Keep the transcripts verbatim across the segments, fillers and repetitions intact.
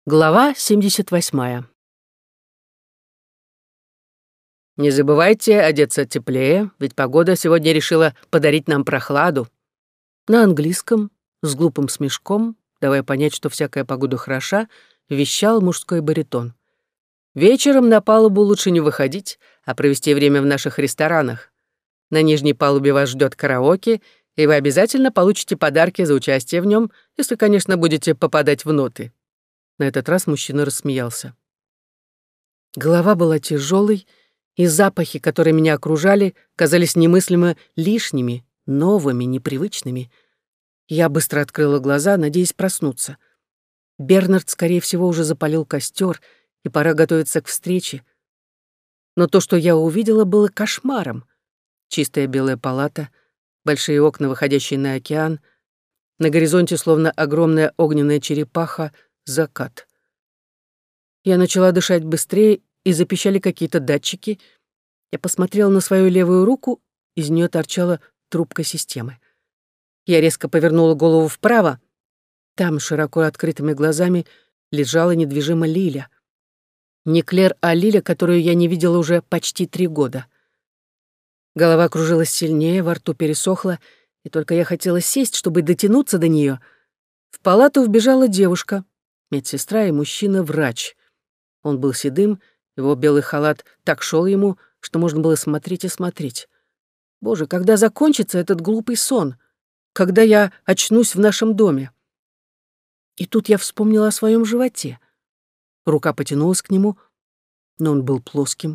Глава семьдесят восьмая. «Не забывайте одеться теплее, ведь погода сегодня решила подарить нам прохладу». На английском, с глупым смешком, давая понять, что всякая погода хороша, вещал мужской баритон. «Вечером на палубу лучше не выходить, а провести время в наших ресторанах. На нижней палубе вас ждет караоке, и вы обязательно получите подарки за участие в нем, если, конечно, будете попадать в ноты». На этот раз мужчина рассмеялся. Голова была тяжелой, и запахи, которые меня окружали, казались немыслимо лишними, новыми, непривычными. Я быстро открыла глаза, надеясь проснуться. Бернард, скорее всего, уже запалил костер, и пора готовиться к встрече. Но то, что я увидела, было кошмаром. Чистая белая палата, большие окна, выходящие на океан, на горизонте, словно огромная огненная черепаха, закат. Я начала дышать быстрее, и запищали какие-то датчики. Я посмотрела на свою левую руку, из нее торчала трубка системы. Я резко повернула голову вправо. Там, широко открытыми глазами, лежала недвижимо Лиля. Не Клер, а Лиля, которую я не видела уже почти три года. Голова кружилась сильнее, во рту пересохло, и только я хотела сесть, чтобы дотянуться до нее. В палату вбежала девушка, медсестра и мужчина-врач. Он был седым, его белый халат так шел ему, что можно было смотреть и смотреть. Боже, когда закончится этот глупый сон? Когда я очнусь в нашем доме? И тут я вспомнила о своем животе. Рука потянулась к нему, но он был плоским.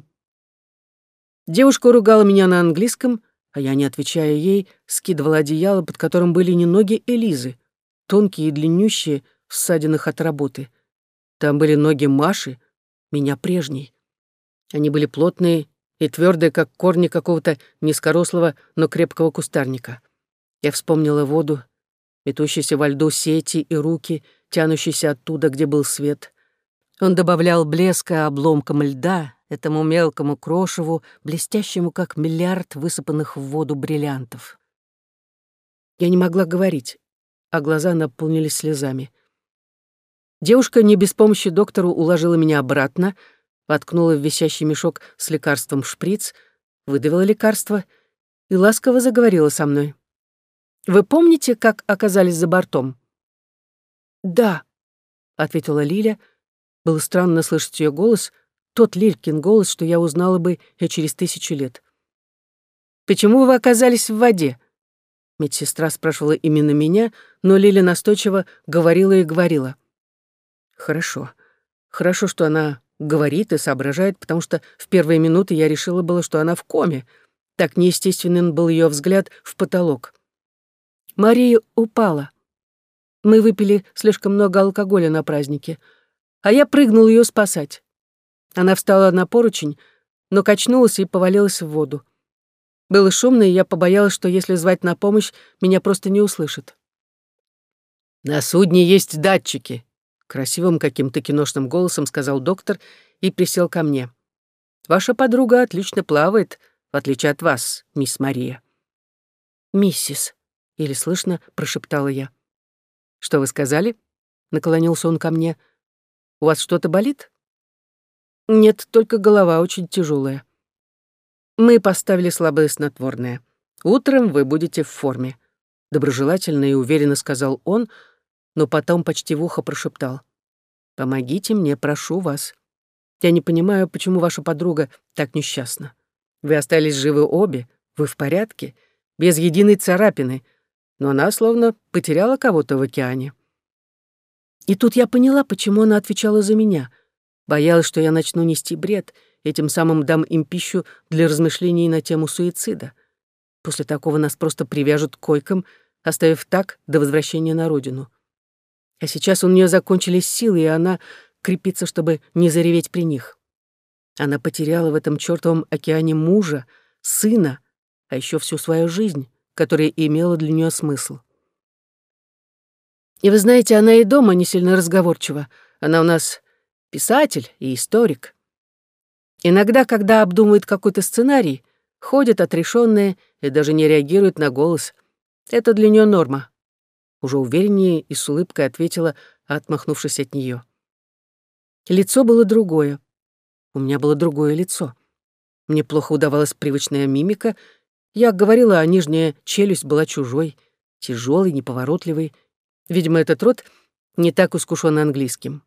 Девушка ругала меня на английском, а я, не отвечая ей, скидывала одеяло, под которым были не ноги Элизы, тонкие и длиннющие, в ссадинах от работы. Там были ноги Маши, меня прежней. Они были плотные и твердые, как корни какого-то низкорослого, но крепкого кустарника. Я вспомнила воду, метущиеся во льду сети и руки, тянущиеся оттуда, где был свет. Он добавлял блеска обломкам льда, этому мелкому крошеву, блестящему, как миллиард высыпанных в воду бриллиантов. Я не могла говорить, а глаза наполнились слезами. Девушка не без помощи доктора уложила меня обратно, воткнула в висящий мешок с лекарством шприц, выдавила лекарство и ласково заговорила со мной. «Вы помните, как оказались за бортом?» «Да», — ответила Лиля. Было странно слышать ее голос, тот Лилькин голос, что я узнала бы и через тысячу лет. «Почему вы оказались в воде?» Медсестра спрашивала именно меня, но Лиля настойчиво говорила и говорила. Хорошо. Хорошо, что она говорит и соображает, потому что в первые минуты я решила было, что она в коме. Так неестественен был ее взгляд в потолок. Мария упала. Мы выпили слишком много алкоголя на празднике, а я прыгнул ее спасать. Она встала на поручень, но качнулась и повалилась в воду. Было шумно, и я побоялась, что если звать на помощь, меня просто не услышат. «На судне есть датчики», — красивым каким-то киношным голосом сказал доктор и присел ко мне. «Ваша подруга отлично плавает, в отличие от вас, мисс Мария». «Миссис», — еле слышно прошептала я. «Что вы сказали?» — наклонился он ко мне. «У вас что-то болит?» «Нет, только голова очень тяжелая. Мы поставили слабое снотворное. Утром вы будете в форме», — доброжелательно и уверенно сказал он, но потом почти в ухо прошептал. «Помогите мне, прошу вас. Я не понимаю, почему ваша подруга так несчастна. Вы остались живы обе, вы в порядке, без единой царапины, но она словно потеряла кого-то в океане». И тут я поняла, почему она отвечала за меня. Боялась, что я начну нести бред, и тем самым дам им пищу для размышлений на тему суицида. После такого нас просто привяжут к койкам, оставив так до возвращения на родину. А сейчас у нее закончились силы, и она крепится, чтобы не зареветь при них. Она потеряла в этом чёртовом океане мужа, сына, а еще всю свою жизнь, которая имела для нее смысл. И вы знаете, она и дома не сильно разговорчива. Она у нас писатель и историк. Иногда, когда обдумывает какой-то сценарий, ходит отрешённая и даже не реагирует на голос. Это для нее норма. Уже увереннее и с улыбкой ответила, отмахнувшись от нее. Лицо было другое. У меня было другое лицо. Мне плохо удавалась привычная мимика. Я говорила, а нижняя челюсть была чужой, тяжелой, неповоротливой. Видимо, этот рот не так искушен английским.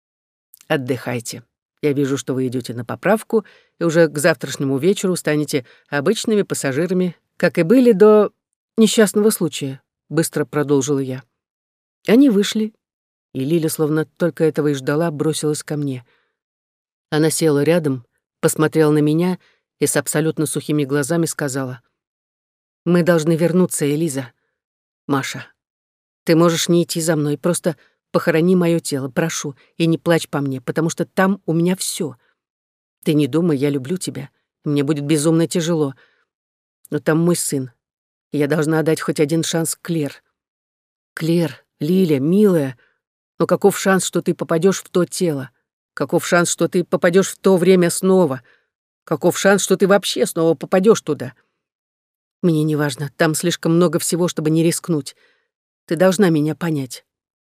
Отдыхайте. Я вижу, что вы идете на поправку, и уже к завтрашнему вечеру станете обычными пассажирами, как и были до несчастного случая, быстро продолжила я. Они вышли, и Лиля, словно только этого и ждала, бросилась ко мне. Она села рядом, посмотрела на меня и с абсолютно сухими глазами сказала: «Мы должны вернуться, Элиза. Маша, ты можешь не идти за мной, просто похорони мое тело, прошу, и не плачь по мне, потому что там у меня все. Ты не думай, я люблю тебя, мне будет безумно тяжело, но там мой сын, и я должна дать хоть один шанс Клер. Клер, Лиля, милая, но каков шанс, что ты попадешь в то тело? Каков шанс, что ты попадешь в то время снова? Каков шанс, что ты вообще снова попадешь туда? Мне не важно, там слишком много всего, чтобы не рискнуть. Ты должна меня понять».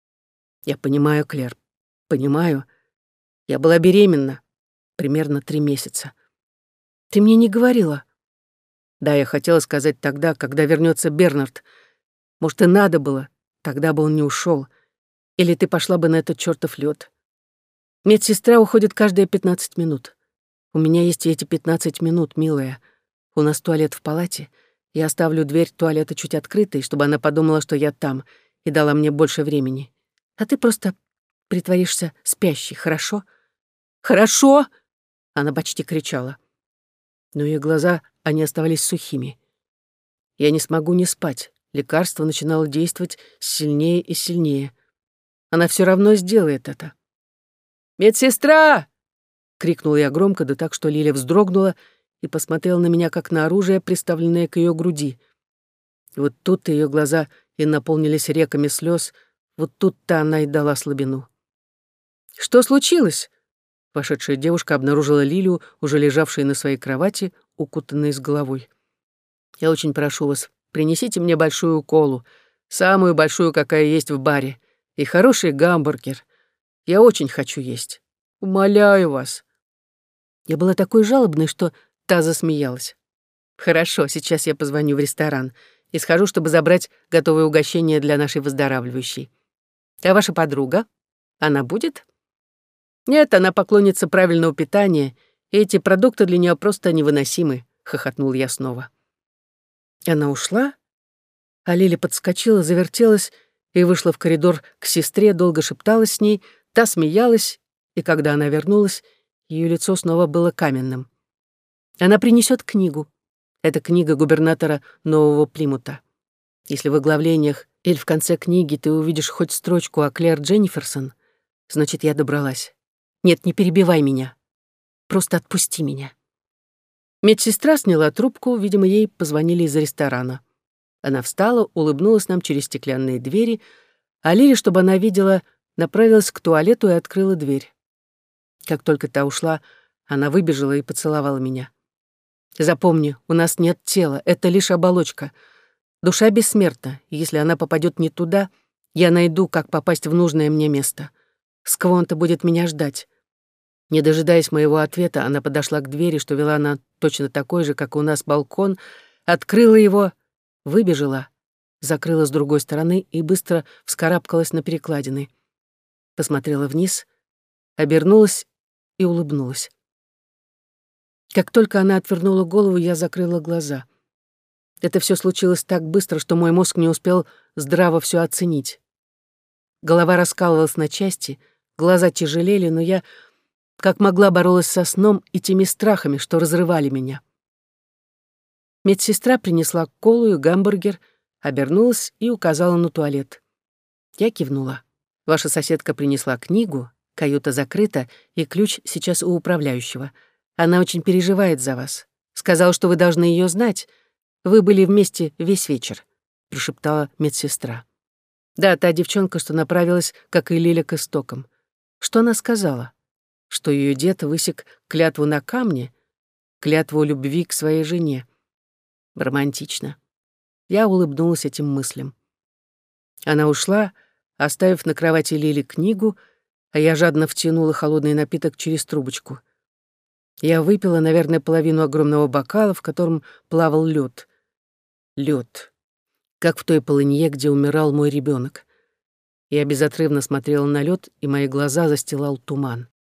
«Я понимаю, Клер, понимаю. Я была беременна примерно три месяца. Ты мне не говорила». «Да, я хотела сказать тогда, когда вернется Бернард. Может, и надо было, тогда бы он не ушел. Или ты пошла бы на этот чертов лед. Медсестра уходит каждые пятнадцать минут. У меня есть и эти пятнадцать минут, милая. У нас туалет в палате. Я оставлю дверь туалета чуть открытой, чтобы она подумала, что я там, и дала мне больше времени. А ты просто притворишься спящей, хорошо?» «Хорошо!» — она почти кричала. Но ее глаза, они оставались сухими. Я не смогу не спать. Лекарство начинало действовать сильнее и сильнее. Она все равно сделает это. «Медсестра!» — крикнула я громко, да так, что Лиля вздрогнула и посмотрела на меня, как на оружие, приставленное к ее груди. И вот тут ее глаза и наполнились реками слез, вот тут-то она и дала слабину. «Что случилось?» Вошедшая девушка обнаружила Лилю, уже лежавшей на своей кровати, укутанной с головой. «Я очень прошу вас, принесите мне большую колу, самую большую, какая есть в баре, и хороший гамбургер. Я очень хочу есть. Умоляю вас». Я была такой жалобной, что та засмеялась. «Хорошо, сейчас я позвоню в ресторан и схожу, чтобы забрать готовое угощение для нашей выздоравливающей. А ваша подруга? Она будет?» «Нет, она поклонница правильного питания, и эти продукты для нее просто невыносимы», — хохотнул я снова. Она ушла, а Лиля подскочила, завертелась и вышла в коридор к сестре, долго шепталась с ней, та смеялась, и когда она вернулась, ее лицо снова было каменным. Она принесет книгу. Это книга губернатора Нового Плимута. Если в оглавлениях или в конце книги ты увидишь хоть строчку о Клэр Дженниферсон, значит, я добралась. Нет, не перебивай меня. Просто отпусти меня». Медсестра сняла трубку, видимо, ей позвонили из ресторана. Она встала, улыбнулась нам через стеклянные двери, а Лиля, чтобы она видела, направилась к туалету и открыла дверь. Как только та ушла, она выбежала и поцеловала меня. «Запомни, у нас нет тела, это лишь оболочка. Душа бессмертна, и если она попадет не туда, я найду, как попасть в нужное мне место. Сквонта будет меня ждать». Не дожидаясь моего ответа, она подошла к двери, что вела на точно такой же, как у нас, балкон, открыла его, выбежала, закрыла с другой стороны и быстро вскарабкалась на перекладины. Посмотрела вниз, обернулась и улыбнулась. Как только она отвернула голову, я закрыла глаза. Это все случилось так быстро, что мой мозг не успел здраво все оценить. Голова раскалывалась на части, глаза тяжелели, но я как могла боролась со сном и теми страхами, что разрывали меня. Медсестра принесла колу и гамбургер, обернулась и указала на туалет. Я кивнула. «Ваша соседка принесла книгу, каюта закрыта, и ключ сейчас у управляющего. Она очень переживает за вас. Сказала, что вы должны ее знать. Вы были вместе весь вечер», — прошептала медсестра. «Да, та девчонка, что направилась, как и Лиля, к истокам. Что она сказала? Что ее дед высек клятву на камне, клятву любви к своей жене. Романтично». Я улыбнулась этим мыслям. Она ушла, оставив на кровати Лили книгу, а я жадно втянула холодный напиток через трубочку. Я выпила, наверное, половину огромного бокала, в котором плавал лед. Лед. Как в той полынье, где умирал мой ребенок. Я безотрывно смотрела на лед, и мои глаза застилал туман.